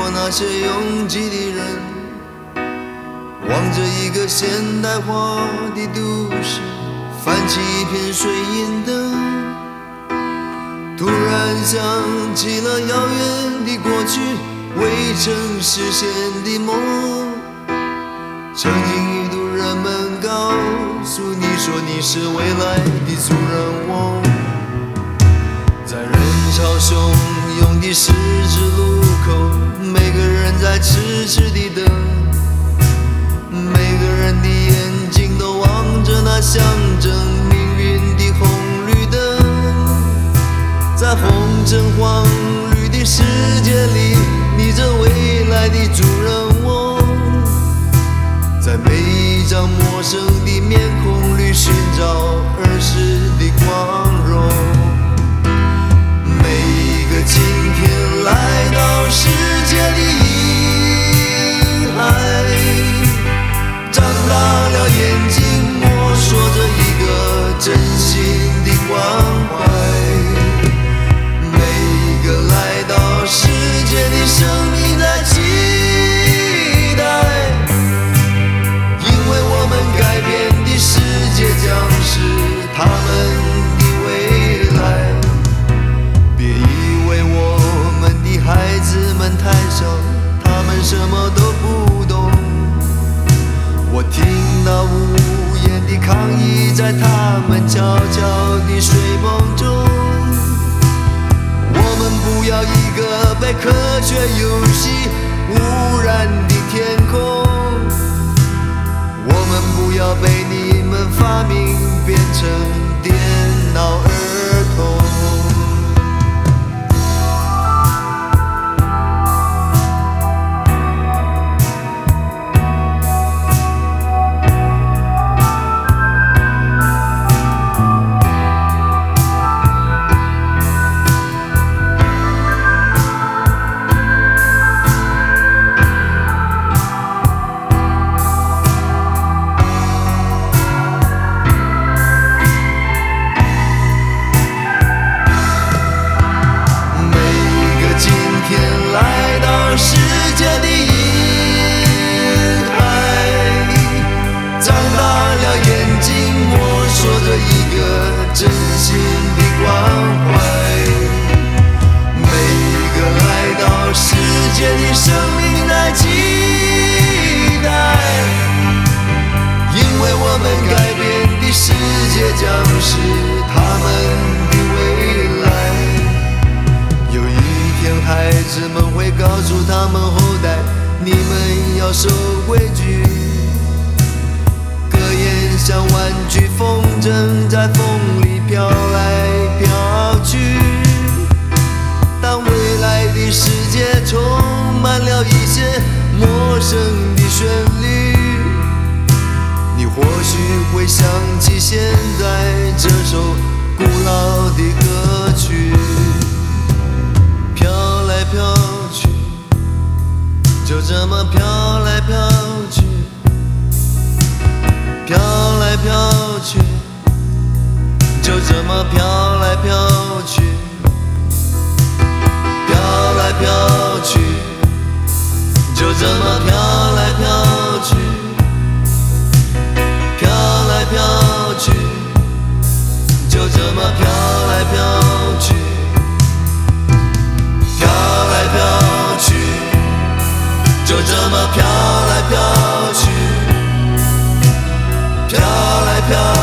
过那些拥挤的人，望着一个现代化的都市泛起一片水银灯，突然想起了遥远的过去，未曾实现的梦。曾经一度人们告诉你说你是未来的主人翁，在人潮汹涌的十字路口，每个人在痴痴地等，每个人的眼睛都望着那象征命运的红绿灯。在红橙黄绿的世界里，你这未来的主人翁，在每一张陌生的面孔里寻找儿时的光荣。每一个今天来到世界的婴孩，长大了眼睛摸索着一个真心的关怀。每一个来到世界的生命在期待，因为我们改变的世界将是他们的未来。别以为我们的孩子们太小，他们什么都不懂。我听到无言的抗议在他们悄悄的睡梦中。我们不要一个被科学游戏污染的天空，我们不要被你们发明变成电脑儿童。世界的婴孩，长大了眼睛摸索着一个真心的关怀。每一个来到世界的生命在期待，因为我们改变的世界将是他们的未来。有一天孩子们会告诉他们后代，你们要守规矩。格言像玩具风筝，在风里飘来飘去。当未来的世界充满了一些陌生的旋律，你或许会想起现在这首古老的歌曲。飘来飘去，就这么飘来飘去，飘来飘去，就这么飘来飘去，飘来飘去，就这么飘来飘去，飘来飘去，就这么飘来飘去。飘来飘去，就这么飘来飘去，飘来飘